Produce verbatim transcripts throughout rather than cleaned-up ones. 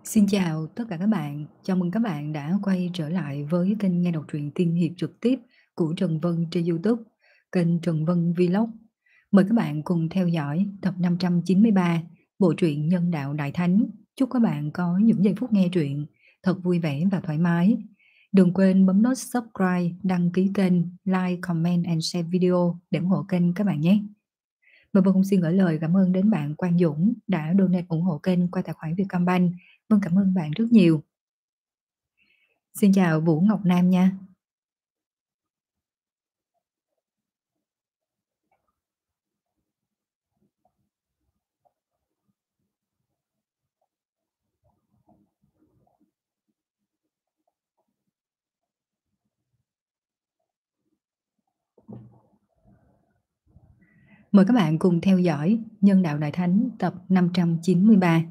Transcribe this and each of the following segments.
Xin chào tất cả các bạn, chào mừng các bạn đã quay trở lại với kênh nghe đọc truyện tiên hiệp trực tiếp của Trần Vân trên YouTube, kênh Trần Vân Vlog. Mời các bạn cùng theo dõi tập năm trăm chín mươi ba bộ truyện Nhân đạo Đại Thánh. Chúc các bạn có những giây phút nghe truyện thật vui vẻ và thoải mái. Đừng quên bấm nút subscribe, đăng ký kênh, like, comment and share video để ủng hộ kênh các bạn nhé. Và Vân cũng xin gửi lời cảm ơn đến bạn Quang Dũng đã donate ủng hộ kênh qua tài khoản Vietcombank. Vâng, cảm ơn bạn rất nhiều. Xin chào Vũ Ngọc Nam nha. Mời các bạn cùng theo dõi Nhân đạo Đại Thánh tập năm trăm chín mươi ba.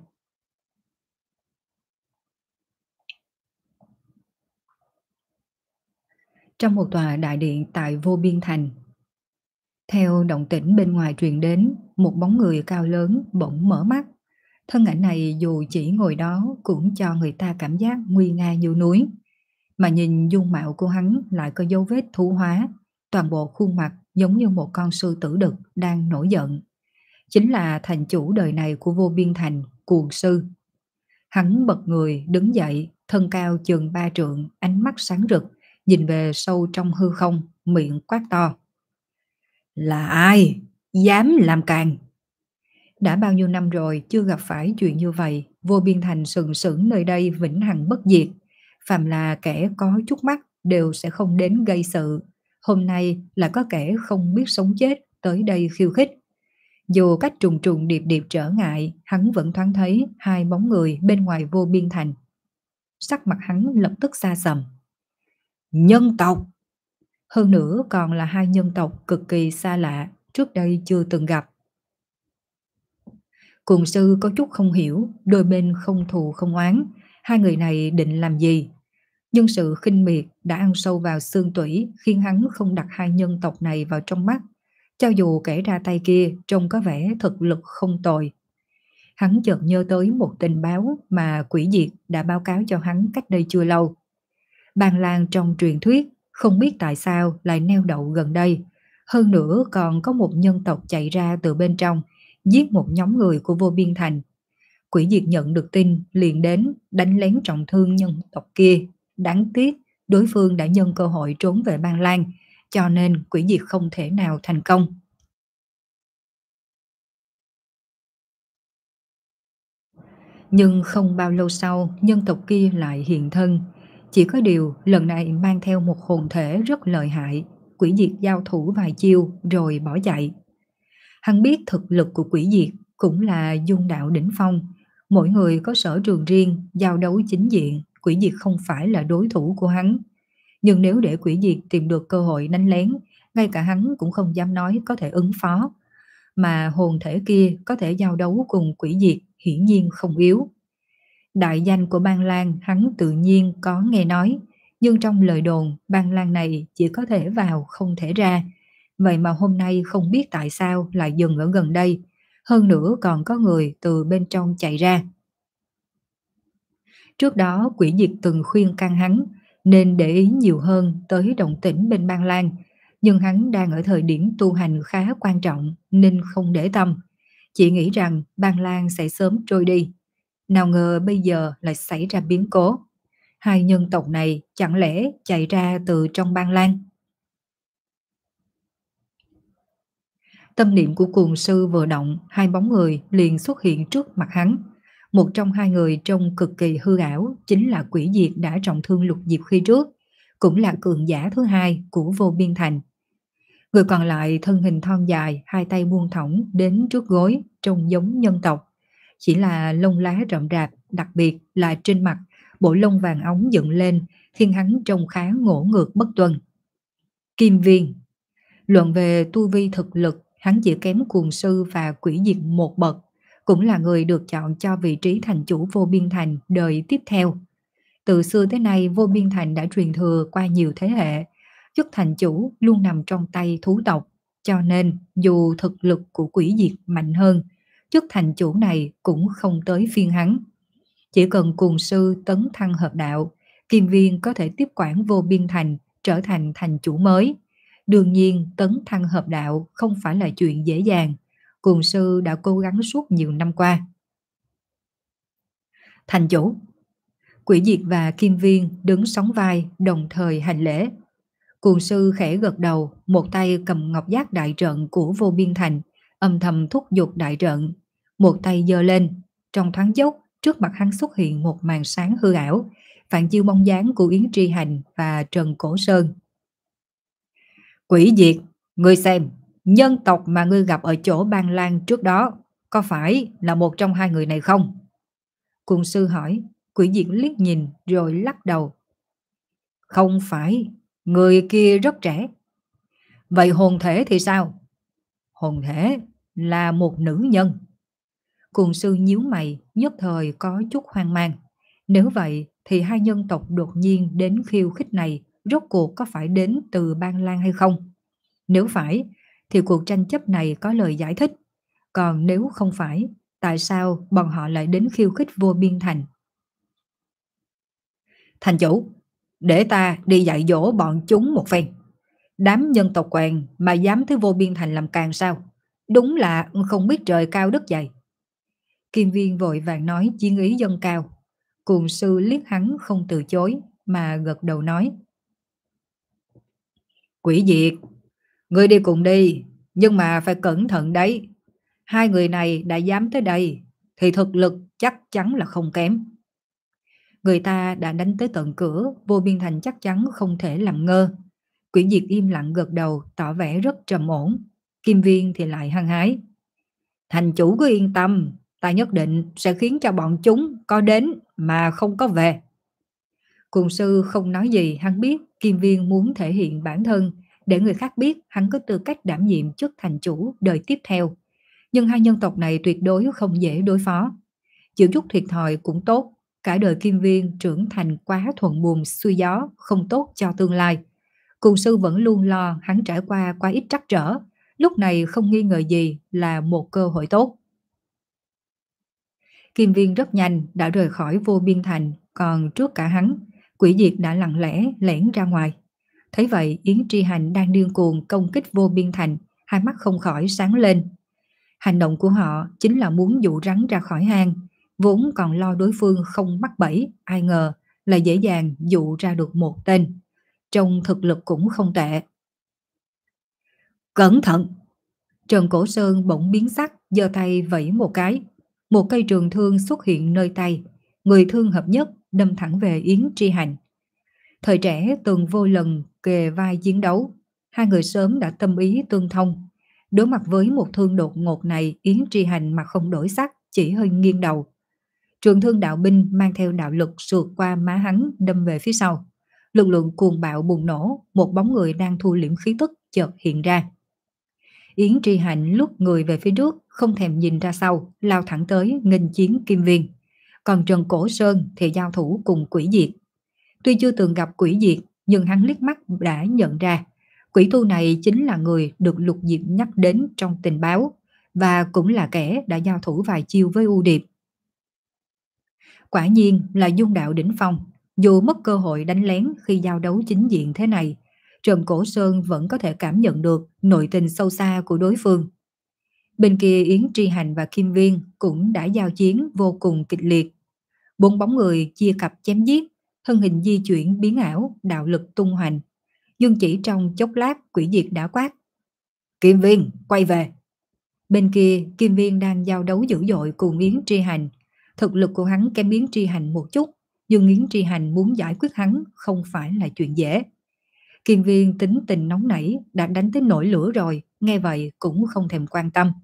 Trong một tòa đại điện tại Vô Biên Thành, theo động tĩnh bên ngoài truyền đến, một bóng người cao lớn bỗng mở mắt. Thân ảnh này dù chỉ ngồi đó cũng cho người ta cảm giác nguy nga như núi. Mà nhìn dung mạo của hắn lại có dấu vết thú hóa, toàn bộ khuôn mặt giống như một con sư tử đực đang nổi giận. Chính là thành chủ đời này của Vô Biên Thành, Cuồng Sư. Hắn bật người đứng dậy, thân cao chừng ba trượng, ánh mắt sáng rực, nhìn về sâu trong hư không, miệng quát to. Là ai? Dám làm càn? Đã bao nhiêu năm rồi chưa gặp phải chuyện như vậy, Vô Biên Thành sừng sững nơi đây vĩnh hằng bất diệt. Phàm là kẻ có chút mắt đều sẽ không đến gây sự. Hôm nay là có kẻ không biết sống chết tới đây khiêu khích. Dù cách trùng trùng điệp điệp trở ngại, hắn vẫn thoáng thấy hai bóng người bên ngoài Vô Biên Thành. Sắc mặt hắn lập tức xa sầm. Nhân tộc! Hơn nữa còn là hai nhân tộc cực kỳ xa lạ, trước đây chưa từng gặp. Cùng sư có chút không hiểu, đôi bên không thù không oán, hai người này định làm gì? Nhưng sự khinh miệt đã ăn sâu vào xương tủy khiến hắn không đặt hai nhân tộc này vào trong mắt. Cho dù kẻ ra tay kia trông có vẻ thực lực không tồi. Hắn chợt nhớ tới một tình báo mà Quỷ Diệt đã báo cáo cho hắn cách đây chưa lâu. Bàn Lang trong truyền thuyết không biết tại sao lại neo đậu gần đây. Hơn nữa còn có một nhân tộc chạy ra từ bên trong, giết một nhóm người của Vô Biên Thành. Quỷ Diệt nhận được tin liền đến đánh lén trọng thương nhân tộc kia. Đáng tiếc đối phương đã nhân cơ hội trốn về Bàn Lang, cho nên Quỷ Diệt không thể nào thành công. Nhưng không bao lâu sau, nhân tộc kia lại hiện thân. Chỉ có điều lần này mang theo một hồn thể rất lợi hại. Quỷ Diệt giao thủ vài chiêu rồi bỏ chạy. Hắn biết thực lực của Quỷ Diệt cũng là dung đạo đỉnh phong. Mỗi người có sở trường riêng, giao đấu chính diện, Quỷ Diệt không phải là đối thủ của hắn. Nhưng nếu để Quỷ Diệt tìm được cơ hội đánh lén, ngay cả hắn cũng không dám nói có thể ứng phó. Mà hồn thể kia có thể giao đấu cùng Quỷ Diệt hiển nhiên không yếu. Đại danh của Ban Lang hắn tự nhiên có nghe nói, nhưng trong lời đồn Ban Lang này chỉ có thể vào không thể ra. Vậy mà hôm nay không biết tại sao lại dừng ở gần đây, hơn nữa còn có người từ bên trong chạy ra. Trước đó Quỷ Diệt từng khuyên can hắn nên để ý nhiều hơn tới động tĩnh bên Ban Lang, nhưng hắn đang ở thời điểm tu hành khá quan trọng nên không để tâm, chỉ nghĩ rằng Ban Lang sẽ sớm trôi đi. Nào ngờ bây giờ lại xảy ra biến cố. Hai nhân tộc này chẳng lẽ chạy ra từ trong Ban Lang? Tâm niệm của Cuồng Sư vừa động, hai bóng người liền xuất hiện trước mặt hắn. Một trong hai người trông cực kỳ hư ảo chính là Quỷ Diệt đã trọng thương Lục Diệp khi trước, cũng là cường giả thứ hai của Vô Biên Thành. Người còn lại thân hình thon dài, hai tay buông thõng đến trước gối, trông giống nhân tộc. Chỉ là lông lá rậm rạp, đặc biệt là trên mặt, bộ lông vàng óng dựng lên, khiến hắn trông khá ngỗ ngược bất tuân. Kim Viên. Luận về tu vi thực lực, hắn chỉ kém Cuồng Sư và Quỷ Diệt một bậc, cũng là người được chọn cho vị trí thành chủ Vô Biên Thành đời tiếp theo. Từ xưa tới nay Vô Biên Thành đã truyền thừa qua nhiều thế hệ, chức thành chủ luôn nằm trong tay thú tộc, cho nên dù thực lực của Quỷ Diệt mạnh hơn, chức thành chủ này cũng không tới phiên hắn. Chỉ cần cùng sư tấn thăng hợp đạo, Kim Viên có thể tiếp quản Vô Biên Thành, trở thành thành chủ mới. Đương nhiên, tấn thăng hợp đạo không phải là chuyện dễ dàng. Cùng sư đã cố gắng suốt nhiều năm qua. Thành chủ, Quỷ Diệt và Kim Viên đứng sóng vai đồng thời hành lễ. Cuồng sư khẽ gật đầu, một tay cầm ngọc giác đại trận của Vô Biên Thành, âm thầm thúc giục đại trận. Một tay giơ lên, trong thoáng chốc, trước mặt hắn xuất hiện một màn sáng hư ảo, phản chiếu bóng dáng của Yến Tri Hành và Trần Cổ Sơn. Quỷ Diệt, ngươi xem, nhân tộc mà ngươi gặp ở chỗ Ban Lan trước đó, có phải là một trong hai người này không? Cuồng sư hỏi. Quỷ Diệt liếc nhìn rồi lắc đầu. Không phải, người kia rất trẻ. Vậy hồn thể thì sao? Hồn thể là một nữ nhân. Cuồng sư nhíu mày, nhất thời có chút hoang mang. Nếu vậy thì hai nhân tộc đột nhiên đến khiêu khích này rốt cuộc có phải đến từ Ban Lan hay không? Nếu phải thì cuộc tranh chấp này có lời giải thích. Còn nếu không phải, tại sao bọn họ lại đến khiêu khích Vô Biên Thành? Thành chủ, để ta đi dạy dỗ bọn chúng một phen. Đám nhân tộc quèn mà dám tới Vô Biên Thành làm càng sao? Đúng là không biết trời cao đất dày. Kim Viên vội vàng nói chiến ý dâng cao. Cuồng sư liếc hắn không từ chối mà gật đầu nói. Quỷ Diệt, ngươi đi cùng đi, nhưng mà phải cẩn thận đấy. Hai người này đã dám tới đây thì thực lực chắc chắn là không kém. Người ta đã đánh tới tận cửa, Vô Biên Thành chắc chắn không thể làm ngơ. Quỷ Diệt im lặng gật đầu, tỏ vẻ rất trầm ổn. Kim Viên thì lại hăng hái. Thành chủ cứ yên tâm, ta nhất định sẽ khiến cho bọn chúng có đến mà không có về. Cùng sư không nói gì, hắn biết Kim Viên muốn thể hiện bản thân, để người khác biết hắn có tư cách đảm nhiệm chức thành chủ đời tiếp theo. Nhưng hai nhân tộc này tuyệt đối không dễ đối phó. Chịu chút thiệt thòi cũng tốt, cả đời Kim Viên trưởng thành quá thuận buồm xuôi gió, không tốt cho tương lai. Cùng sư vẫn luôn lo hắn trải qua quá ít trắc trở, lúc này không nghi ngờ gì là một cơ hội tốt. Kim Viên rất nhanh đã rời khỏi Vô Biên Thành, còn trước cả hắn, Quỷ Diệt đã lặng lẽ lẻn ra ngoài. Thấy vậy, Yến Tri Hành đang điên cuồng công kích Vô Biên Thành, hai mắt không khỏi sáng lên. Hành động của họ chính là muốn dụ rắn ra khỏi hang, vốn còn lo đối phương không mắc bẫy, ai ngờ là dễ dàng dụ ra được một tên. Trông thực lực cũng không tệ. Cẩn thận! Trần Cổ Sơn bỗng biến sắc, giơ tay vẫy một cái. Một cây trường thương xuất hiện nơi tay, người thương hợp nhất đâm thẳng về Yến Tri Hành. Thời trẻ từng vô lần kề vai chiến đấu, hai người sớm đã tâm ý tương thông. Đối mặt với một thương đột ngột này, Yến Tri Hành mặt không đổi sắc, chỉ hơi nghiêng đầu. Trường thương đạo binh mang theo đạo lực sượt qua má hắn đâm về phía sau. Lực lượng cuồng bạo bùng nổ, một bóng người đang thu liễm khí tức chợt hiện ra. Yến Tri Hành lúc người về phía trước, không thèm nhìn ra sau, lao thẳng tới nghênh chiến Kim Viên. Còn Trần Cổ Sơn thì giao thủ cùng Quỷ Diệt. Tuy chưa từng gặp Quỷ Diệt, nhưng hắn liếc mắt đã nhận ra quỷ tu này chính là người được Lục Diệp nhắc đến trong tình báo, và cũng là kẻ đã giao thủ vài chiêu với U Điệp. Quả nhiên là dung đạo đỉnh phong, dù mất cơ hội đánh lén khi giao đấu chính diện thế này, Trần Cổ Sơn vẫn có thể cảm nhận được nội tình sâu xa của đối phương. Bên kia Yến Tri Hành và Kim Viên cũng đã giao chiến vô cùng kịch liệt. Bốn bóng người chia cặp chém giết, thân hình di chuyển biến ảo, đạo lực tung hoành. Nhưng chỉ trong chốc lát, Quỷ Diệt đã quát. Kim Viên, quay về! Bên kia, Kim Viên đang giao đấu dữ dội cùng Yến Tri Hành. Thực lực của hắn kém Yến Tri Hành một chút, nhưng Yến Tri Hành muốn giải quyết hắn không phải là chuyện dễ. Kim Viên tính tình nóng nảy, đã đánh tới nổi lửa rồi, nghe vậy cũng không thèm quan tâm.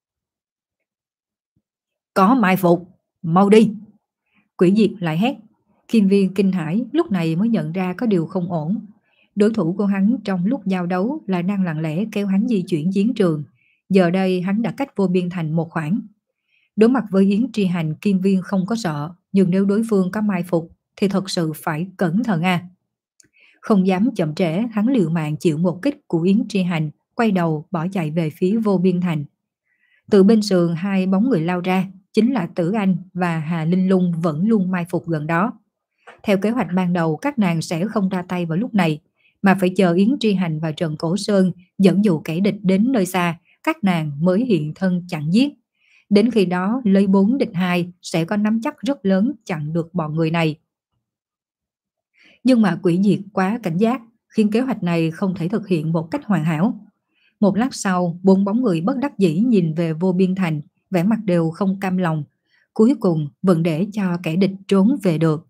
Có mai phục, mau đi! Quỷ Diệt lại hét. Kim Viên kinh hãi, lúc này mới nhận ra có điều không ổn. Đối thủ của hắn trong lúc giao đấu là đang lặng lẽ kéo hắn di chuyển chiến trường. Giờ đây hắn đã cách Vô Biên Thành một khoảng. Đối mặt với Yến Tri Hành, Kim Viên không có sợ, nhưng nếu đối phương có mai phục thì thật sự phải cẩn thận à. Không dám chậm trễ, hắn liều mạng chịu một kích của Yến Tri Hành, quay đầu bỏ chạy về phía Vô Biên Thành. Từ bên sườn hai bóng người lao ra, chính là Tử Anh và Hà Linh Lung vẫn luôn mai phục gần đó. Theo kế hoạch ban đầu, các nàng sẽ không ra tay vào lúc này, mà phải chờ Yến Tri Hành và Trần Cổ Sơn dẫn dụ kẻ địch đến nơi xa, các nàng mới hiện thân chặn giết. Đến khi đó, lấy bốn địch hai sẽ có nắm chắc rất lớn chặn được bọn người này. Nhưng mà Quỷ Diệt quá cảnh giác, khiến kế hoạch này không thể thực hiện một cách hoàn hảo. Một lát sau, bốn bóng người bất đắc dĩ nhìn về Vô Biên Thành, vẻ mặt đều không cam lòng. Cuối cùng vẫn để cho kẻ địch trốn về được.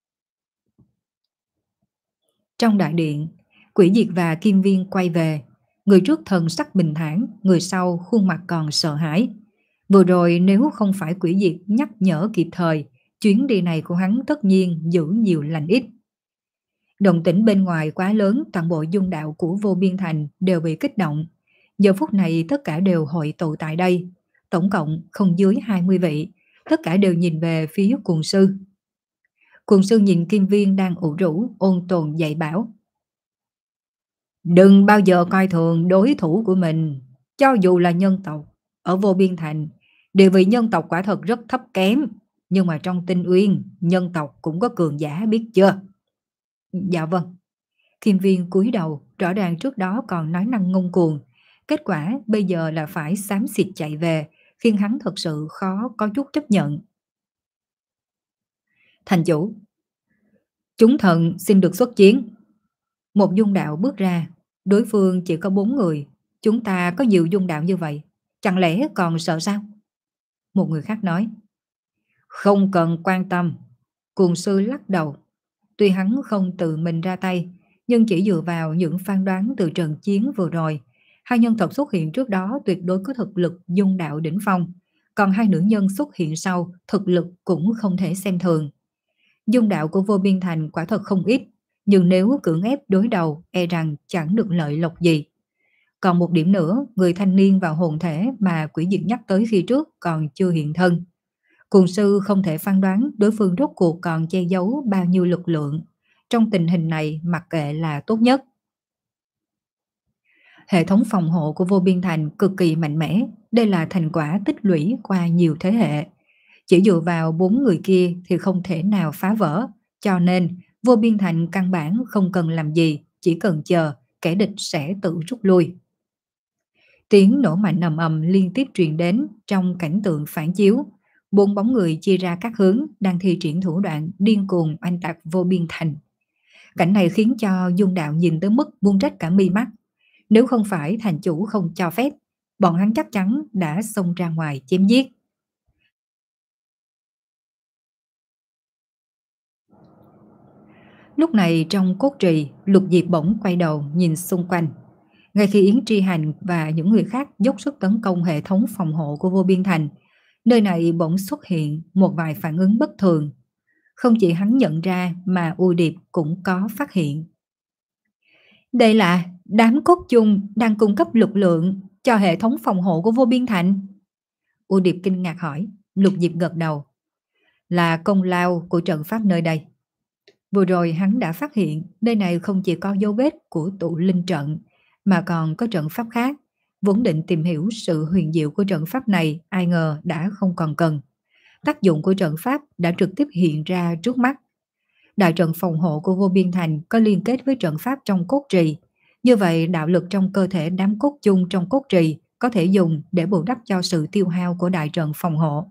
Trong đại điện, Quỷ Diệt và Kim Viên quay về. Người trước thần sắc bình thản, người sau khuôn mặt còn sợ hãi. Vừa rồi nếu không phải Quỷ Diệt nhắc nhở kịp thời, chuyến đi này của hắn tất nhiên giữ nhiều lành ít. Động tĩnh bên ngoài quá lớn, toàn bộ dung đạo của Vô Biên Thành đều bị kích động. Giờ phút này tất cả đều hội tụ tại đây. Tổng cộng không dưới hai mươi vị, tất cả đều nhìn về phía Cuồng Sư. Cuồng Sư nhìn Kim Viên đang ủ rũ, ôn tồn dạy bảo. Đừng bao giờ coi thường đối thủ của mình, cho dù là nhân tộc. Ở Vô Biên Thành, địa vị nhân tộc quả thật rất thấp kém, nhưng mà trong Tinh Uyên, nhân tộc cũng có cường giả biết chưa? Dạ vâng. Kim Viên cúi đầu, rõ ràng trước đó còn nói năng ngông cuồng. Kết quả bây giờ là phải xám xịt chạy về, khiến hắn thật sự khó có chút chấp nhận. Thành chủ, chúng thần xin được xuất chiến. Một dung đạo bước ra, đối phương chỉ có bốn người, chúng ta có nhiều dung đạo như vậy, chẳng lẽ còn sợ sao? Một người khác nói. Không cần quan tâm. Cuồng Sư lắc đầu. Tuy hắn không tự mình ra tay, nhưng chỉ dựa vào những phán đoán từ trận chiến vừa rồi, hai nhân vật xuất hiện trước đó tuyệt đối có thực lực dung đạo đỉnh phong, còn hai nữ nhân xuất hiện sau thực lực cũng không thể xem thường. Dung đạo của Vô Biên Thành quả thật không ít, nhưng nếu cưỡng ép đối đầu e rằng chẳng được lợi lộc gì. Còn một điểm nữa, người thanh niên và hồn thể mà Quỷ Diệt nhắc tới khi trước còn chưa hiện thân. Cuồng Sư không thể phán đoán đối phương rốt cuộc còn che giấu bao nhiêu lực lượng. Trong tình hình này mặc kệ là tốt nhất. Hệ thống phòng hộ của Vô Biên Thành cực kỳ mạnh mẽ, đây là thành quả tích lũy qua nhiều thế hệ. Chỉ dựa vào bốn người kia thì không thể nào phá vỡ, cho nên Vô Biên Thành căn bản không cần làm gì, chỉ cần chờ kẻ địch sẽ tự rút lui. Tiếng nổ mạnh ầm ầm liên tiếp truyền đến trong cảnh tượng phản chiếu. Bốn bóng người chia ra các hướng đang thi triển thủ đoạn điên cuồng oanh tạc Vô Biên Thành. Cảnh này khiến cho dung đạo nhìn tới mức buông trách cả mi mắt. Nếu không phải thành chủ không cho phép, bọn hắn chắc chắn đã xông ra ngoài chém giết. Lúc này trong cốt trì, Lục Diệp bỗng quay đầu nhìn xung quanh. Ngay khi Yến Tri Hành và những người khác dốc sức tấn công hệ thống phòng hộ của Vô Biên Thành, nơi này bỗng xuất hiện một vài phản ứng bất thường. Không chỉ hắn nhận ra mà U Điệp cũng có phát hiện. Đây là đám cốt chung đang cung cấp lực lượng cho hệ thống phòng hộ của Vô Biên Thành. U Điệp kinh ngạc hỏi. Lục Diệp gật đầu. Là công lao của trận pháp nơi đây. Vừa rồi hắn đã phát hiện nơi này không chỉ có dấu vết của tụ linh trận, mà còn có trận pháp khác. Vốn định tìm hiểu sự huyền diệu của trận pháp này, ai ngờ đã không còn cần. Tác dụng của trận pháp đã trực tiếp hiện ra trước mắt. Đại trận phòng hộ của Vô Biên Thành có liên kết với trận pháp trong cốt trì. Như vậy đạo lực trong cơ thể đám cốt chung trong cốt trì có thể dùng để bù đắp cho sự tiêu hao của đại trận phòng hộ.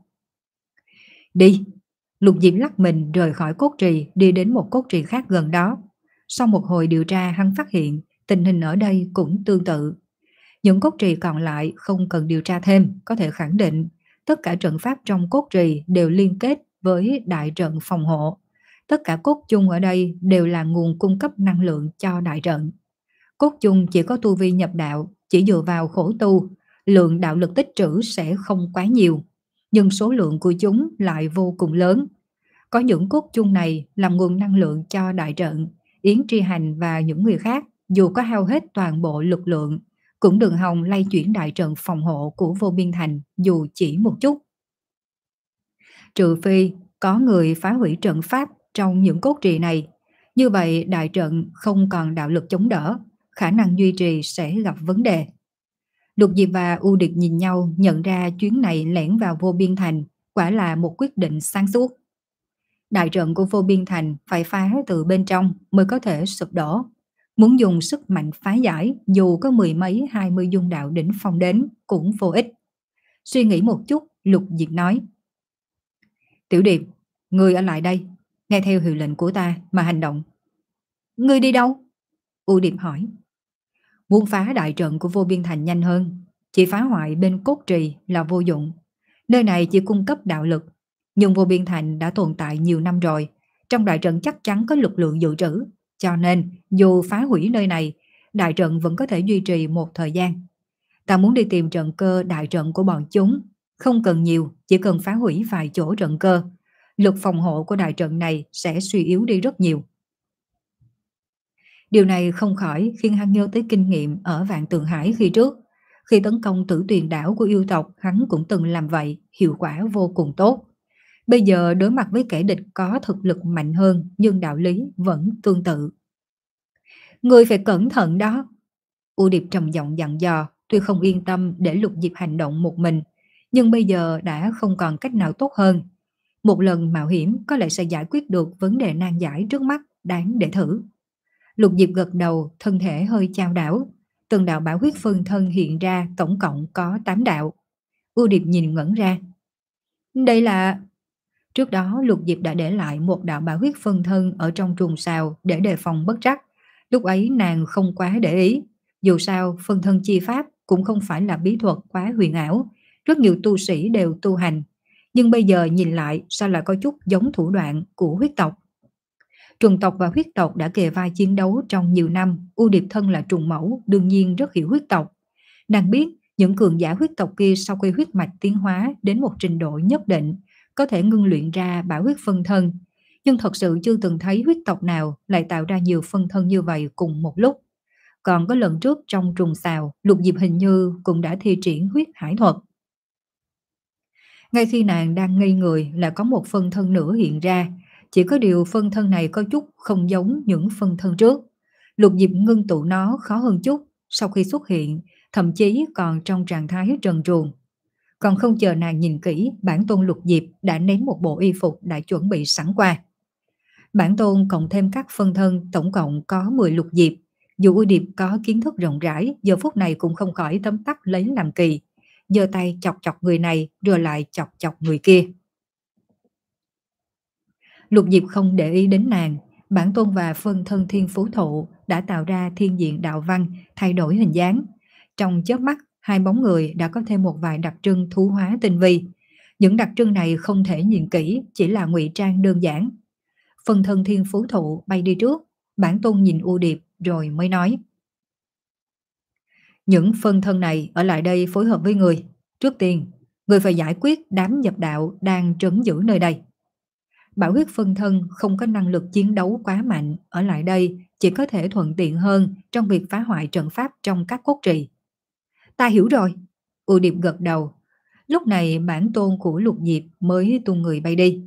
Đi! Lục Diệp lắc mình rời khỏi cốt trì, đi đến một cốt trì khác gần đó. Sau một hồi điều tra, hắn phát hiện tình hình ở đây cũng tương tự. Những cốt trì còn lại không cần điều tra thêm, có thể khẳng định tất cả trận pháp trong cốt trì đều liên kết với đại trận phòng hộ. Tất cả cốt chung ở đây đều là nguồn cung cấp năng lượng cho đại trận. Cốt chung chỉ có tu vi nhập đạo, chỉ dựa vào khổ tu, lượng đạo lực tích trữ sẽ không quá nhiều, nhưng số lượng của chúng lại vô cùng lớn. Có những cốt chung này làm nguồn năng lượng cho đại trận, Yến Tri Hành và những người khác dù có hao hết toàn bộ lực lượng, cũng đừng hòng lay chuyển đại trận phòng hộ của Vô Biên Thành dù chỉ một chút. Trừ phi có người phá hủy trận pháp trong những cốt trì này, như vậy đại trận không còn đạo lực chống đỡ, khả năng duy trì sẽ gặp vấn đề. Lục Diệp và U Điệp nhìn nhau nhận ra chuyến này lẻn vào Vô Biên Thành quả là một quyết định sáng suốt. Đại trận của Vô Biên Thành phải phá từ bên trong mới có thể sụp đổ. Muốn dùng sức mạnh phá giải dù có mười mấy hai mươi dung đạo đỉnh phong đến cũng vô ích. Suy nghĩ một chút, Lục Diệp nói. Tiểu Điệp, ngươi ở lại đây, nghe theo hiệu lệnh của ta mà hành động. Ngươi đi đâu? U Điệp hỏi. Muốn phá đại trận của Vô Biên Thành nhanh hơn, chỉ phá hoại bên cốt trì là vô dụng. Nơi này chỉ cung cấp đạo lực, nhưng Vô Biên Thành đã tồn tại nhiều năm rồi, trong đại trận chắc chắn có lực lượng dự trữ, cho nên dù phá hủy nơi này, đại trận vẫn có thể duy trì một thời gian. Ta muốn đi tìm trận cơ đại trận của bọn chúng, không cần nhiều, chỉ cần phá hủy vài chỗ trận cơ. Lực phòng hộ của đại trận này sẽ suy yếu đi rất nhiều. Điều này không khỏi khiến hắn nhớ tới kinh nghiệm ở Vạn Tượng Hải khi trước. Khi tấn công Tử Tuyền đảo của yêu tộc, hắn cũng từng làm vậy, hiệu quả vô cùng tốt. Bây giờ đối mặt với kẻ địch có thực lực mạnh hơn, nhưng đạo lý vẫn tương tự. Người phải cẩn thận đó. U Điệp trầm giọng dặn dò, tuy không yên tâm để Lục Diệp hành động một mình, nhưng bây giờ đã không còn cách nào tốt hơn. Một lần mạo hiểm có lẽ sẽ giải quyết được vấn đề nan giải trước mắt, đáng để thử. Lục Diệp gật đầu, thân thể hơi chao đảo. Từng đạo bảo huyết phân thân hiện ra, tổng cộng có tám đạo. U Điệp nhìn ngẩn ra. Đây là... Trước đó Lục Diệp đã để lại một đạo bảo huyết phân thân ở trong trùng sào để đề phòng bất trắc. Lúc ấy nàng không quá để ý. Dù sao phân thân chi pháp cũng không phải là bí thuật quá huyền ảo. Rất nhiều tu sĩ đều tu hành. Nhưng bây giờ nhìn lại sao lại có chút giống thủ đoạn của huyết tộc. Trùng tộc và huyết tộc đã kề vai chiến đấu trong nhiều năm. U Điệp thân là trùng mẫu, đương nhiên rất hiểu huyết tộc. Nàng biết những cường giả huyết tộc kia sau khi huyết mạch tiến hóa đến một trình độ nhất định có thể ngưng luyện ra bảo huyết phân thân, nhưng thật sự chưa từng thấy huyết tộc nào lại tạo ra nhiều phân thân như vậy cùng một lúc. Còn có lần trước trong trùng xào, Lục Diệp hình như cũng đã thi triển huyết hải thuật. Ngay khi nàng đang ngây người là có một phân thân nữa hiện ra, chỉ có điều phân thân này có chút không giống những phân thân trước. Lục Diệp ngưng tụ nó khó hơn chút, sau khi xuất hiện, thậm chí còn trong trạng thái trần truồng. Còn không chờ nàng nhìn kỹ, bản tôn Lục Diệp đã ném một bộ y phục đã chuẩn bị sẵn qua. Bản tôn cộng thêm các phân thân tổng cộng có mười Lục Diệp. Dù U Điệp có kiến thức rộng rãi, giờ phút này cũng không khỏi tấm tắc lấy làm kỳ. Giơ tay chọc chọc người này rồi lại chọc chọc người kia. Lục Diệp không để ý đến nàng. Bản tôn và phân thân thiên phú thụ đã tạo ra thiên diện đạo văn, thay đổi hình dáng. Trong chớp mắt, hai bóng người đã có thêm một vài đặc trưng thú hóa tinh vi. Những đặc trưng này không thể nhìn kỹ, chỉ là ngụy trang đơn giản. Phân thân thiên phú thụ bay đi trước, bản tôn nhìn U Điệp rồi mới nói. Những phân thân này ở lại đây phối hợp với người. Trước tiên, người phải giải quyết đám nhập đạo đang trấn giữ nơi đây. Bảo huyết phân thân không có năng lực chiến đấu quá mạnh, ở lại đây chỉ có thể thuận tiện hơn trong việc phá hoại trận pháp trong các cốt trì. Ta hiểu rồi. U Điệp gật đầu. Lúc này bản tôn của Lục Diệp mới tung người bay đi.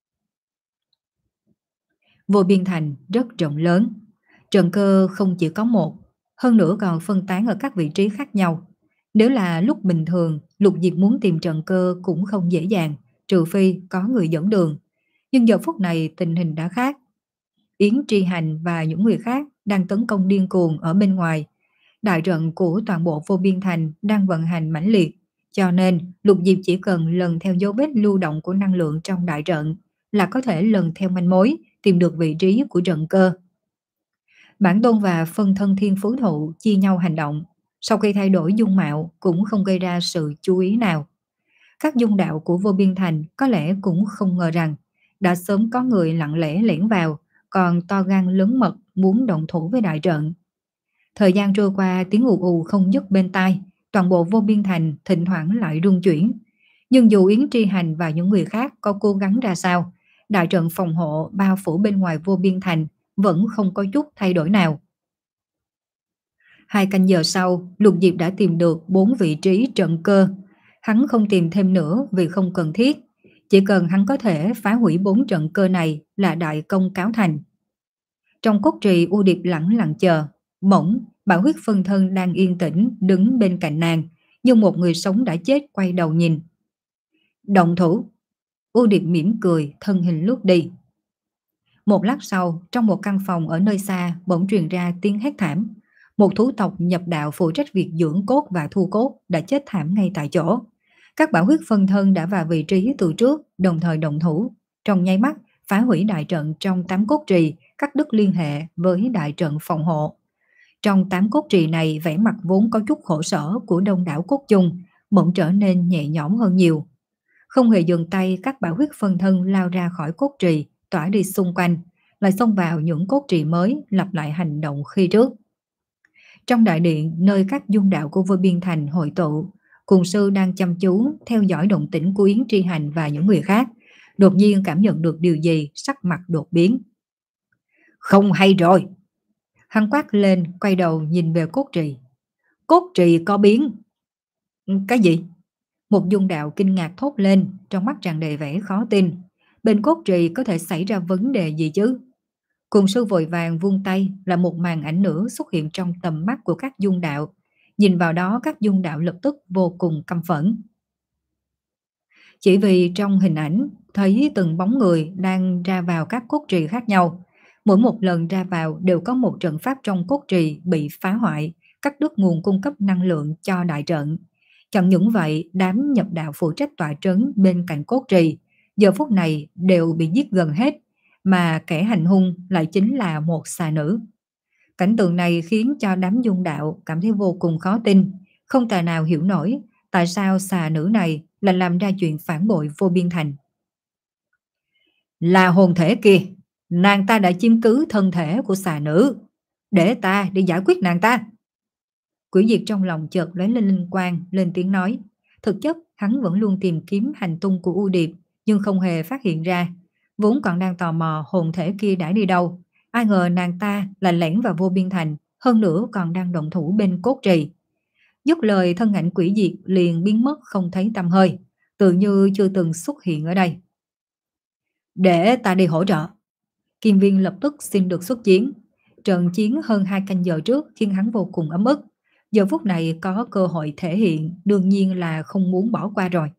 Vô Biên Thành rất rộng lớn. Trận cơ không chỉ có một, hơn nữa còn phân tán ở các vị trí khác nhau. Nếu là lúc bình thường, Lục Diệp muốn tìm trận cơ cũng không dễ dàng, trừ phi có người dẫn đường. Nhưng giờ phút này tình hình đã khác. Yến Tri Hành và những người khác đang tấn công điên cuồng ở bên ngoài. Đại trận của toàn bộ Vô Biên Thành đang vận hành mãnh liệt, cho nên Lục Diệp chỉ cần lần theo dấu vết lưu động của năng lượng trong đại trận là có thể lần theo manh mối tìm được vị trí của trận cơ. Bản tôn và phân thân thiên phú thụ chia nhau hành động, sau khi thay đổi dung mạo cũng không gây ra sự chú ý nào. Các dung đạo của Vô Biên Thành có lẽ cũng không ngờ rằng đã sớm có người lặng lẽ lẻn vào, còn to gan lớn mật muốn động thủ với đại trận. Thời gian trôi qua, tiếng ù ù không dứt bên tai, toàn bộ Vô Biên Thành thỉnh thoảng lại rung chuyển. Nhưng dù Yến Tri Hành và những người khác có cố gắng ra sao, đại trận phòng hộ bao phủ bên ngoài Vô Biên Thành vẫn không có chút thay đổi nào. Hai canh giờ sau, Lục Diệp đã tìm được bốn vị trí trận cơ. Hắn không tìm thêm nữa vì không cần thiết. Chỉ cần hắn có thể phá hủy bốn trận cơ này là đại công cáo thành. Trong cốt trì, U Điệp lẳng lặng chờ. Bỗng, bảo huyết phân thân đang yên tĩnh đứng bên cạnh nàng, nhưng một người sống đã chết quay đầu nhìn. Động thủ. U Điệp mỉm cười, thân hình lướt đi. Một lát sau, trong một căn phòng ở nơi xa bỗng truyền ra tiếng hét thảm. Một thú tộc nhập đạo phụ trách việc dưỡng cốt và thu cốt đã chết thảm ngay tại chỗ. Các bảo huyết phân thân đã vào vị trí từ trước, đồng thời động thủ. Trong nháy mắt, phá hủy đại trận trong tám cốt trì, cắt đứt liên hệ với đại trận phòng hộ. Trong tám cốt trì này, vẻ mặt vốn có chút khổ sở của đông đảo cốt chung, bỗng trở nên nhẹ nhõm hơn nhiều. Không hề dừng tay, các bảo huyết phân thân lao ra khỏi cốt trì, tỏa đi xung quanh, lại xông vào những cốt trì mới, lặp lại hành động khi trước. Trong đại điện, nơi các dung đạo của Vô Biên Thành hội tụ, cùng sư đang chăm chú theo dõi động tĩnh của Yến Tri Hành và những người khác, đột nhiên cảm nhận được điều gì, sắc mặt đột biến. Không hay rồi! Hắn quát lên, quay đầu nhìn về cốt trì. Cốt trì có biến! Cái gì? Một dung đạo kinh ngạc thốt lên, trong mắt tràn đầy vẻ khó tin. Bên cốt trì có thể xảy ra vấn đề gì chứ? Cùng sư vội vàng vung tay, là một màn ảnh nữa xuất hiện trong tầm mắt của các dung đạo. Nhìn vào đó, các dung đạo lập tức vô cùng căm phẫn. Chỉ vì trong hình ảnh thấy từng bóng người đang ra vào các cốt trì khác nhau. Mỗi một lần ra vào đều có một trận pháp trong cốt trì bị phá hoại, cắt đứt nguồn cung cấp năng lượng cho đại trận. Chẳng những vậy, đám nhập đạo phụ trách tọa trấn bên cạnh cốt trì, giờ phút này đều bị giết gần hết, mà kẻ hành hung lại chính là một xà nữ. Cảnh tượng này khiến cho đám dung đạo cảm thấy vô cùng khó tin, không tài nào hiểu nổi tại sao xà nữ này lại làm ra chuyện phản bội Vô Biên Thành. Là hồn thể kia, nàng ta đã chiếm cứ thân thể của xà nữ, để ta đi giải quyết nàng ta. Quỷ Diệt trong lòng chợt lóe lên linh quang, lên tiếng nói. Thực chất hắn vẫn luôn tìm kiếm hành tung của U Điệp, nhưng không hề phát hiện ra. Vốn còn đang tò mò hồn thể kia đã đi đâu, ai ngờ nàng ta lại lẻn vào Vô Biên Thành, hơn nữa còn đang động thủ bên cốt trì. Dứt lời, thân ảnh Quỷ Diệt liền biến mất không thấy tăm hơi, tự như chưa từng xuất hiện ở đây. Để ta đi hỗ trợ. Kim Viên lập tức xin được xuất chiến. Trận chiến hơn hai canh giờ trước khiến hắn vô cùng ấm ức. Giờ phút này có cơ hội thể hiện, đương nhiên là không muốn bỏ qua rồi.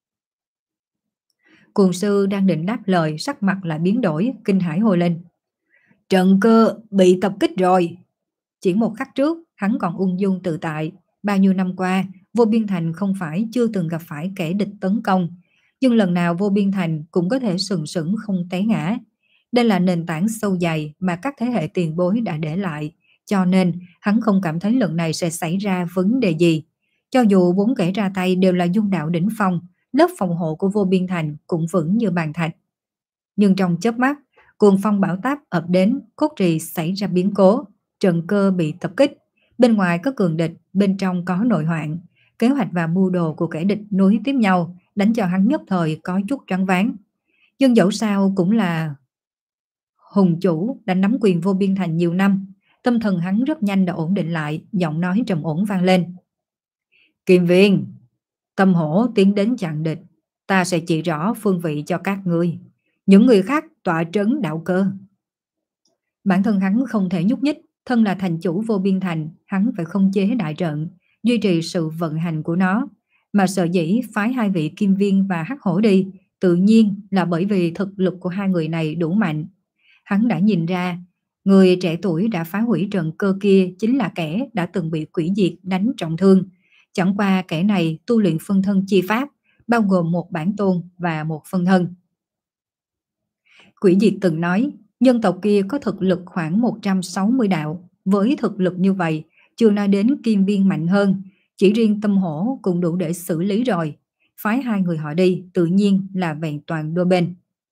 Cuồng sư đang định đáp lời, sắc mặt lại biến đổi, kinh hãi hồi lên. Trận Cơ bị tập kích rồi. Chỉ một khắc trước, hắn còn ung dung tự tại. Bao nhiêu năm qua, Vô Biên Thành không phải chưa từng gặp phải kẻ địch tấn công, nhưng lần nào Vô Biên Thành cũng có thể sừng sững không té ngã. Đây là nền tảng sâu dày mà các thế hệ tiền bối đã để lại, cho nên hắn không cảm thấy lần này sẽ xảy ra vấn đề gì. Cho dù bốn kẻ ra tay đều là dung đạo đỉnh phong, lớp phòng hộ của Vô Biên Thành cũng vững như bàn thạch. Nhưng trong chớp mắt, cuồng phong bão táp ập đến, cốt trì xảy ra biến cố, Trận Cơ bị tập kích. Bên ngoài có cường địch, bên trong có nội hoạn. Kế hoạch và mưu đồ của kẻ địch nối tiếp nhau, đánh cho hắn nhất thời có chút choáng váng. Nhưng dẫu sao cũng là hùng chủ đã nắm quyền Vô Biên Thành nhiều năm, tâm thần hắn rất nhanh đã ổn định lại, giọng nói trầm ổn vang lên. Kim Viên, Tâm Hổ tiến đến chặn địch, ta sẽ chỉ rõ phương vị cho các ngươi. Những người khác tọa trấn đạo cơ. Bản thân hắn không thể nhúc nhích, thân là thành chủ Vô Biên Thành, hắn phải khống chế đại trận, duy trì sự vận hành của nó. Mà sợ dĩ phái hai vị Kim Viên và Hắc Hổ đi, tự nhiên là bởi vì thực lực của hai người này đủ mạnh. Hắn đã nhìn ra, người trẻ tuổi đã phá hủy Trận Cơ kia chính là kẻ đã từng bị Quỷ Diệt đánh trọng thương. Chẳng qua kẻ này tu luyện phân thân chi pháp, bao gồm một bản tôn và một phân thân. Quỷ Diệt từng nói, nhân tộc kia có thực lực khoảng một trăm sáu mươi đạo. Với thực lực như vậy, chưa nói đến Kim Viên mạnh hơn, chỉ riêng Tâm Hổ cũng đủ để xử lý rồi. Phái hai người họ đi, tự nhiên là vẹn toàn đôi bên.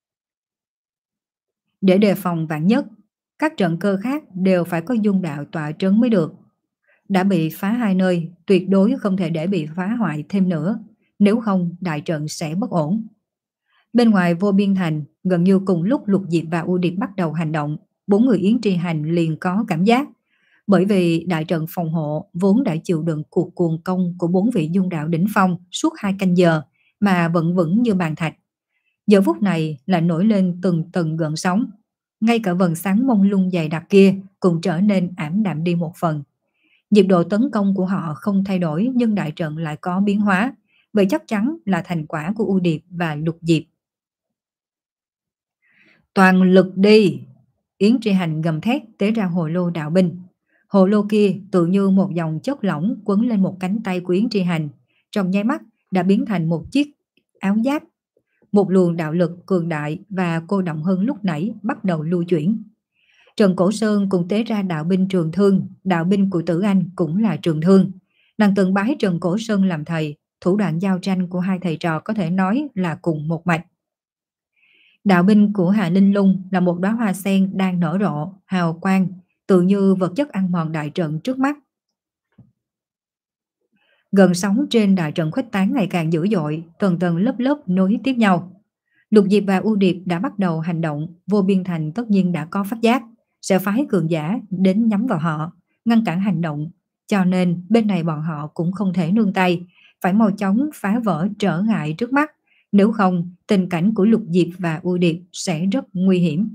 Để đề phòng vạn nhất, các trận cơ khác đều phải có dung đạo tọa trấn mới được. Đã bị phá hai nơi, tuyệt đối không thể để bị phá hoại thêm nữa, nếu không đại trận sẽ bất ổn. Bên ngoài Vô Biên Thành, gần như cùng lúc Lục Diệp và U Điệp bắt đầu hành động, bốn người Yến Tri Hành liền có cảm giác. Bởi vì đại trận phòng hộ vốn đã chịu đựng cuộc cuồng công của bốn vị dung đạo đỉnh phong suốt hai canh giờ mà vẫn vững như bàn thạch. Giờ phút này lại nổi lên từng tầng gợn sóng. Ngay cả vầng sáng mông lung dày đặc kia cũng trở nên ảm đạm đi một phần. Nhịp độ tấn công của họ không thay đổi nhưng đại trận lại có biến hóa. Vậy chắc chắn là thành quả của U Điệp và Lục Diệp. Toàn lực đi! Yến Tri Hành gầm thét tế ra hồ lô đạo binh. Hồ lô kia tự như một dòng chất lỏng quấn lên một cánh tay của Yến Tri Hành, trong nháy mắt đã biến thành một chiếc áo giáp. Một luồng đạo lực cường đại và cô động hơn lúc nãy bắt đầu lưu chuyển. Trần Cổ Sơn cũng tế ra đạo binh trường thương, đạo binh của Tử Anh cũng là trường thương. Nàng từng bái Trần Cổ Sơn làm thầy, thủ đoạn giao tranh của hai thầy trò có thể nói là cùng một mạch. Đạo binh của Hạ Linh Lung là một đóa hoa sen đang nở rộ, hào quang, tự như vật chất ăn mòn đại trận trước mắt. Gần sóng trên đại trận khuếch tán ngày càng dữ dội, tầng tầng lớp lớp nối tiếp nhau. Lục Diệp và U Điệp đã bắt đầu hành động, Vô Biên Thành tất nhiên đã có phát giác, sẽ phái cường giả đến nhắm vào họ, ngăn cản hành động, cho nên bên này bọn họ cũng không thể nương tay, phải mau chóng phá vỡ trở ngại trước mắt, nếu không tình cảnh của Lục Diệp và U Điệp sẽ rất nguy hiểm.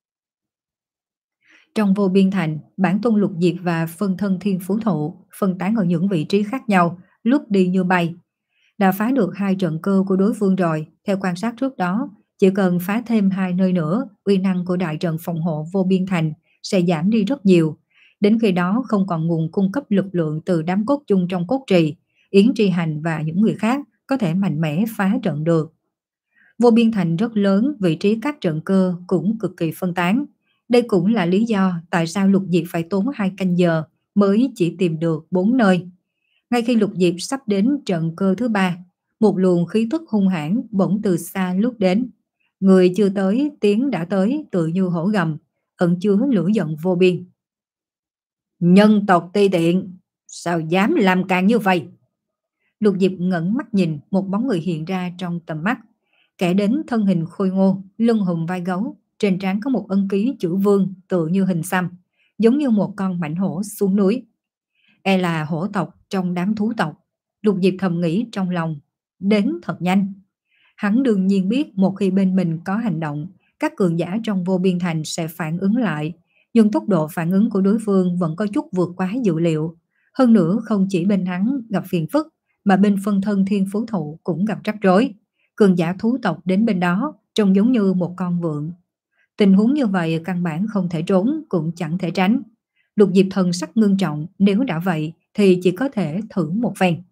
Trong Vô Biên Thành, bản tôn Lục Diệp và phân thân Thiên Phú Thụ phân tán ở những vị trí khác nhau, lướt đi như bay. Đã phá được hai trận cơ của đối phương rồi, theo quan sát trước đó, chỉ cần phá thêm hai nơi nữa, uy năng của đại trận phòng hộ Vô Biên Thành sẽ giảm đi rất nhiều. Đến khi đó không còn nguồn cung cấp lực lượng từ đám cốt chung trong cốt trì, Yến Tri Hành và những người khác có thể mạnh mẽ phá trận được. Vô Biên Thành rất lớn, vị trí các trận cơ cũng cực kỳ phân tán. Đây cũng là lý do tại sao Lục Diệp phải tốn hai canh giờ mới chỉ tìm được bốn nơi. Ngay khi Lục Diệp sắp đến trận cơ thứ ba, một luồng khí tức hung hãn bỗng từ xa lướt đến. Người chưa tới, tiếng đã tới, tự như hổ gầm, ẩn chứa lửa giận vô biên. Nhân tộc ti tiện, sao dám làm càng như vậy? Lục Diệp ngẩng mắt nhìn một bóng người hiện ra trong tầm mắt. Kẻ đến thân hình khôi ngô, lưng hùm vai gấu, trên trán có một ân ký chữ vương tự như hình xăm, giống như một con mãnh hổ xuống núi. E là hổ tộc trong đám thú tộc. Lục Diệp thầm nghĩ trong lòng, đến thật nhanh. Hắn đương nhiên biết một khi bên mình có hành động, các cường giả trong Vô Biên Thành sẽ phản ứng lại, nhưng tốc độ phản ứng của đối phương vẫn có chút vượt quá dự liệu. Hơn nữa không chỉ bên hắn gặp phiền phức, mà bên phân thân Thiên Phú Thụ cũng gặp rắc rối. Cường giả thú tộc đến bên đó trông giống như một con vượn. Tình huống như vậy căn bản không thể trốn, cũng chẳng thể tránh. Lục Diệp thần sắc ngưng trọng, nếu đã vậy thì chỉ có thể thử một phen.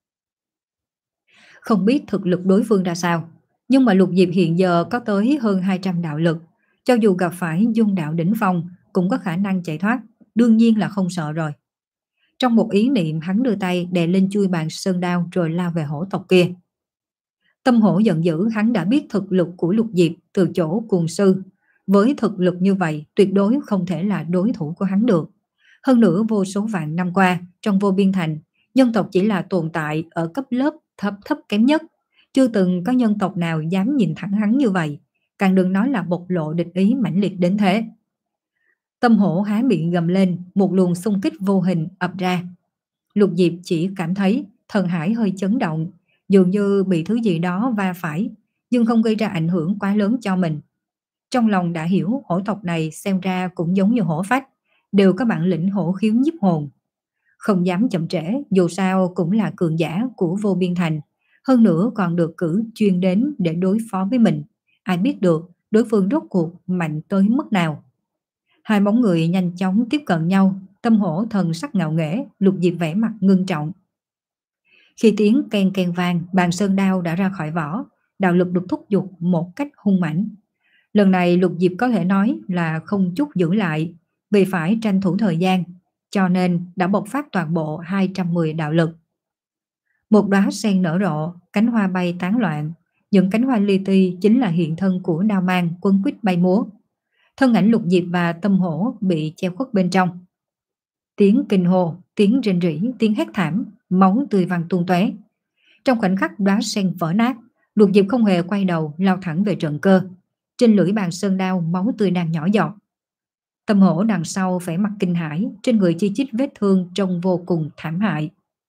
Không biết thực lực đối phương ra sao, nhưng mà Lục Diệp hiện giờ có tới hơn hai trăm đạo lực, cho dù gặp phải dung đạo đỉnh phong cũng có khả năng chạy thoát, đương nhiên là không sợ rồi. Trong một ý niệm, hắn đưa tay đè lên chui bàn sơn đao rồi lao về hổ tộc kia. Tâm hổ giận dữ, hắn đã biết thực lực của Lục Diệp từ chỗ cuồng sư, với thực lực như vậy tuyệt đối không thể là đối thủ của hắn được. Hơn nữa vô số vạn năm qua trong Vô Biên Thành, nhân tộc chỉ là tồn tại ở cấp lớp thấp thấp kém nhất, chưa từng có nhân tộc nào dám nhìn thẳng hắn như vậy, càng đừng nói là bộc lộ địch ý mãnh liệt đến thế. Tâm hổ há miệng gầm lên, một luồng xung kích vô hình ập ra. Lục Diệp chỉ cảm thấy thần hải hơi chấn động, dường như bị thứ gì đó va phải, nhưng không gây ra ảnh hưởng quá lớn cho mình. Trong lòng đã hiểu hổ tộc này xem ra cũng giống như hổ phách, đều có bản lĩnh hổ khiếu nhiếp hồn. Không dám chậm trễ, dù sao cũng là cường giả của Vô Biên Thành, hơn nữa còn được cử chuyên đến để đối phó với mình. Ai biết được đối phương rốt cuộc mạnh tới mức nào. Hai bóng người nhanh chóng tiếp cận nhau, Tâm hổ thần sắc ngạo nghễ, Lục Diệp vẻ mặt ngưng trọng. Khi tiếng ken ken vang, bàn sơn đao đã ra khỏi vỏ, đạo lực được thúc giục một cách hung mãnh. Lần này Lục Diệp có thể nói là không chút giữ lại, vì phải tranh thủ thời gian, cho nên đã bộc phát toàn bộ hai trăm mười đạo lực. Một đóa sen nở rộ, cánh hoa bay tán loạn, những cánh hoa li ti chính là hiện thân của đao mang quấn quýt bay múa. Thân ảnh Lục Diệp và Tâm hổ bị che khuất bên trong. Tiếng kinh hô, tiếng rên rỉ, tiếng hét thảm, máu tươi văng tung tóe. Trong khoảnh khắc đóa sen vỡ nát, Lục Diệp không hề quay đầu, lao thẳng về trận cơ. Trên lưỡi bàn sơn đao, máu tươi đang nhỏ giọt. Tâm hổ đằng sau vẻ mặt kinh hãi, trên người chi chít vết thương trông vô cùng thảm hại.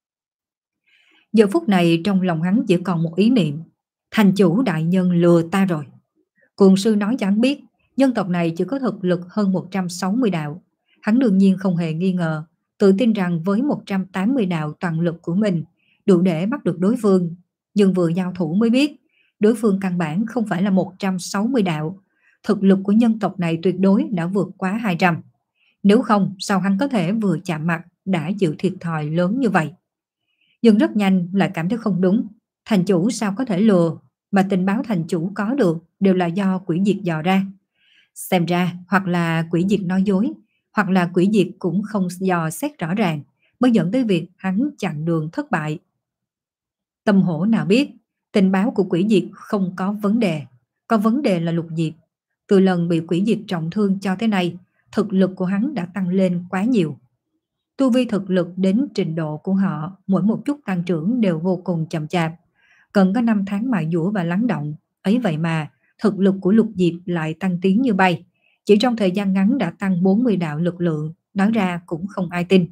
Giờ phút này trong lòng hắn chỉ còn một ý niệm: thành chủ đại nhân lừa ta rồi. Cuồng sư nói cho hắn biết, nhân tộc này chỉ có thực lực hơn một trăm sáu mươi đạo. Hắn đương nhiên không hề nghi ngờ, tự tin rằng với một trăm tám mươi đạo toàn lực của mình đủ để bắt được đối phương. Nhưng vừa giao thủ mới biết, đối phương căn bản không phải là một trăm sáu mươi đạo. thực lực của nhân tộc này tuyệt đối đã vượt quá hai trăm. Nếu không, sao hắn có thể vừa chạm mặt đã chịu thiệt thòi lớn như vậy? Nhưng rất nhanh lại cảm thấy không đúng. Thành chủ sao có thể lừa, mà tình báo thành chủ có được đều là do quỷ diệt dò ra. Xem ra hoặc là quỷ diệt nói dối, hoặc là quỷ diệt cũng không dò xét rõ ràng, mới dẫn tới việc hắn chặn đường thất bại. Tâm hổ nào biết, tình báo của quỷ diệt không có vấn đề, có vấn đề là Lục Diệp. Từ lần bị quỷ diệt trọng thương cho tới nay, thực lực của hắn đã tăng lên quá nhiều. Tu vi thực lực đến trình độ của họ, mỗi một chút tăng trưởng đều vô cùng chậm chạp, cần có năm tháng mài dũa và lắng động. Ấy vậy mà, thực lực của Lục Diệp lại tăng tiến như bay. Chỉ trong thời gian ngắn đã tăng bốn mươi đạo lực lượng, nói ra cũng không ai tin.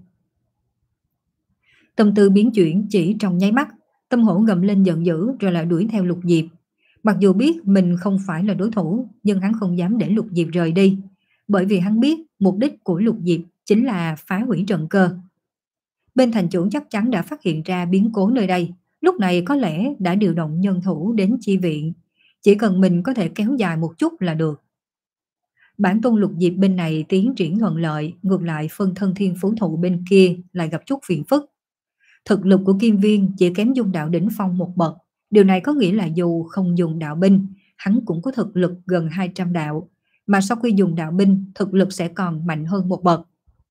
Tâm tư biến chuyển chỉ trong nháy mắt, Tâm hổ gầm lên giận dữ rồi lại đuổi theo Lục Diệp. Mặc dù biết mình không phải là đối thủ, nhưng hắn không dám để Lục Diệp rời đi, bởi vì hắn biết mục đích của Lục Diệp chính là phá hủy trận cơ. Bên thành chủ chắc chắn đã phát hiện ra biến cố nơi đây, lúc này có lẽ đã điều động nhân thủ đến chi viện. Chỉ cần mình có thể kéo dài một chút là được. Bản tôn Lục Diệp bên này tiến triển thuận lợi, ngược lại phân thân thiên phú thụ bên kia lại gặp chút phiền phức. Thực lực của Kim Viên chỉ kém Dung đạo đỉnh phong một bậc. Điều này có nghĩa là dù không dùng đạo binh, hắn cũng có thực lực gần hai trăm đạo, mà sau khi dùng đạo binh, thực lực sẽ còn mạnh hơn một bậc.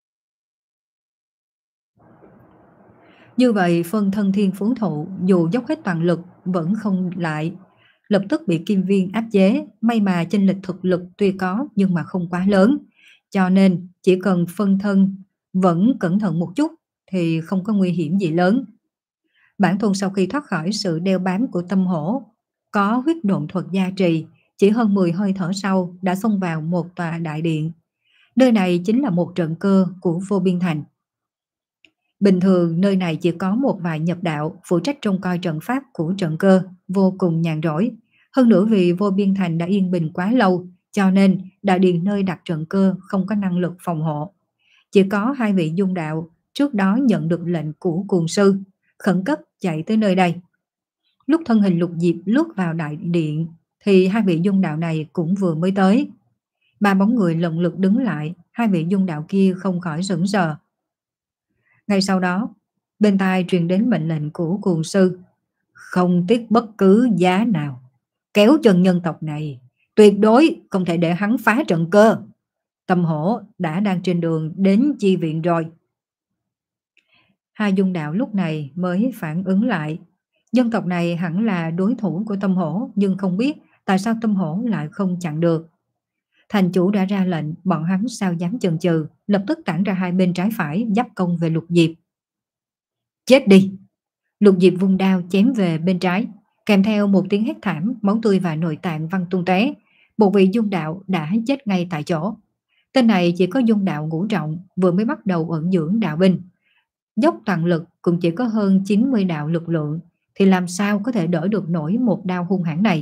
Như vậy phân thân thiên phú thụ dù dốc hết toàn lực vẫn không lại, lập tức bị Kim Viên áp chế. May mà chênh lệch thực lực tuy có nhưng mà không quá lớn, cho nên chỉ cần phân thân vẫn cẩn thận một chút thì không có nguy hiểm gì lớn. Bản thân sau khi thoát khỏi sự đeo bám của Tâm hổ, có huyết độn thuật gia trì, chỉ hơn mười hơi thở sau đã xông vào một tòa đại điện. Nơi này chính là một trận cơ của Vô Biên Thành. Bình thường nơi này chỉ có một vài nhập đạo phụ trách trông coi trận pháp của trận cơ, vô cùng nhàn rỗi. Hơn nữa vì Vô Biên Thành đã yên bình quá lâu, cho nên đại điện nơi đặt trận cơ không có năng lực phòng hộ. Chỉ có hai vị dung đạo trước đó nhận được lệnh của cuồng sư, khẩn cấp chạy tới nơi đây. Lúc thân hình Lục Diệp lướt vào đại điện thì hai vị dung đạo này cũng vừa mới tới. Ba bóng người lần lượt đứng lại, hai vị dung đạo kia không khỏi sững sờ. Ngay sau đó, bên tai truyền đến mệnh lệnh của cuồng sư: không tiếc bất cứ giá nào, kéo chân nhân tộc này, tuyệt đối không thể để hắn phá trận cơ. Tâm hổ đã đang trên đường đến chi viện rồi. Hai dung đạo lúc này mới phản ứng lại. Dân tộc này hẳn là đối thủ của Tâm hổ, nhưng không biết tại sao Tâm hổ lại không chặn được. Thành chủ đã ra lệnh, bọn hắn sao dám chần chừ, lập tức tản ra hai bên trái phải giáp công về Lục Diệp. Chết đi! Lục Diệp vung đao chém về bên trái, kèm theo một tiếng hét thảm, máu tươi và nội tạng văng tung tóe. Một vị dung đạo đã chết ngay tại chỗ. Tên này chỉ có dung đạo ngũ trọng, vừa mới bắt đầu ẩn dưỡng đạo binh, dốc toàn lực cũng chỉ có hơn chín mươi đạo lực lượng, thì làm sao có thể đỡ được nổi một đao hung hãn này.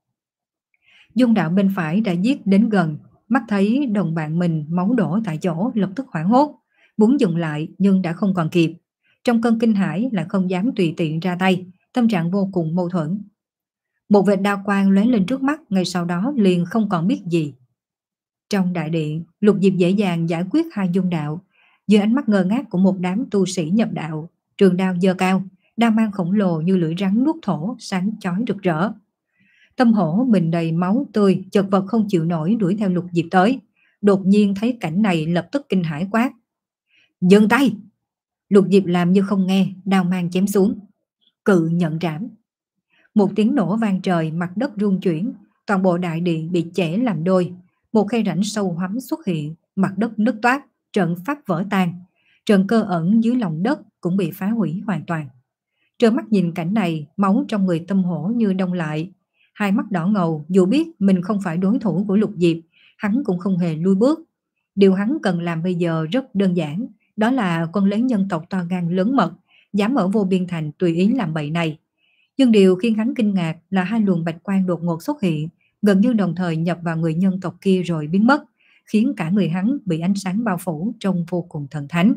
Dung đạo bên phải đã giết đến gần, mắt thấy đồng bạn mình máu đổ tại chỗ, lập tức hoảng hốt, muốn dừng lại nhưng đã không còn kịp. Trong cơn kinh hãi lại không dám tùy tiện ra tay, tâm trạng vô cùng mâu thuẫn. Một vệt đao quang lóe lên trước mắt, ngay sau đó liền không còn biết gì. Trong đại điện, Lục Diệp dễ dàng giải quyết hai dung đạo. Dưới ánh mắt ngơ ngác của một đám tu sĩ nhập đạo, trường đao giơ cao, đao mang khổng lồ như lưỡi rắn nuốt thổ, sáng chói rực rỡ. Tâm hổ mình đầy máu tươi, chật vật không chịu nổi đuổi theo Lục Diệp tới. Đột nhiên thấy cảnh này lập tức kinh hãi quát: dừng tay! Lục Diệp làm như không nghe, đao mang chém xuống. Cự nhận trảm. Một tiếng nổ vang trời, mặt đất rung chuyển, toàn bộ đại điện bị chẻ làm đôi. Một khe rãnh sâu hoắm xuất hiện, mặt đất nứt toác, trận pháp vỡ tan. Trận cơ ẩn dưới lòng đất cũng bị phá hủy hoàn toàn. Trơ mắt nhìn cảnh này, máu trong người Tâm hổ như đông lại. Hai mắt đỏ ngầu, dù biết mình không phải đối thủ của Lục Diệp, hắn cũng không hề lui bước. Điều hắn cần làm bây giờ rất đơn giản, đó là quân lấy nhân tộc to gan lớn mật, dám ở Vô Biên Thành tùy ý làm bậy này. Nhưng điều khiến hắn kinh ngạc là hai luồng bạch quang đột ngột xuất hiện, gần như đồng thời nhập vào người nhân tộc kia rồi biến mất, khiến cả người hắn bị ánh sáng bao phủ trông vô cùng thần thánh.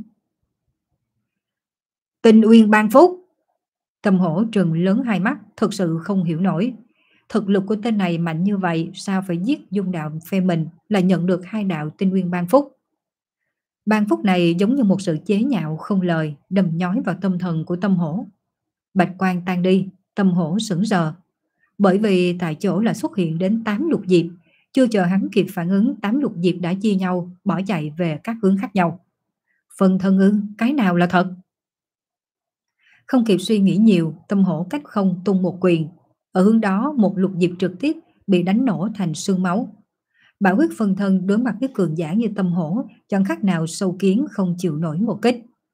Tinh Uyên Ban Phúc! Tâm hổ trừng lớn hai mắt, thực sự không hiểu nổi. Thực lực của tên này mạnh như vậy, sao phải giết dung đạo phe mình là nhận được hai đạo tinh nguyên ban phúc. Ban phúc này giống như một sự chế nhạo không lời, đâm nhói vào tâm thần của Tâm Hổ. Bạch quang tan đi, Tâm Hổ sững sờ. Bởi vì tại chỗ là xuất hiện đến tám lục diệp, chưa chờ hắn kịp phản ứng, tám lục diệp đã chia nhau, bỏ chạy về các hướng khác nhau. Phân thân ư, cái nào là thật? Không kịp suy nghĩ nhiều, Tâm Hổ cách không tung một quyền. Ở hướng đó, một lục diệp trực tiếp bị đánh nổ thành sương máu. Bảo huyết phân thân đối mặt với cường giả như Tâm Hổ, chẳng khác nào sâu kiến không chịu nổi một kích.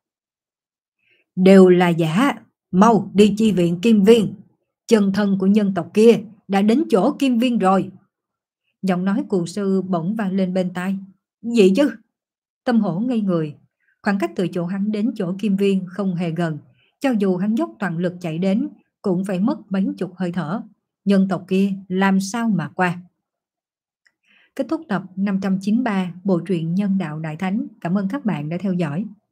Đều là giả, mau đi chi viện Kim Viên. Chân thân của nhân tộc kia đã đến chỗ Kim Viên rồi. Giọng nói cụ sư bỗng vang lên bên tai. Gì chứ? Tâm Hổ ngây người. Khoảng cách từ chỗ hắn đến chỗ Kim Viên không hề gần. Cho dù hắn dốc toàn lực chạy đến, cũng phải mất mấy chục hơi thở. Nhân tộc kia làm sao mà qua? Kết thúc tập năm trăm chín mươi ba bộ truyện Nhân đạo Đại Thánh. Cảm ơn các bạn đã theo dõi.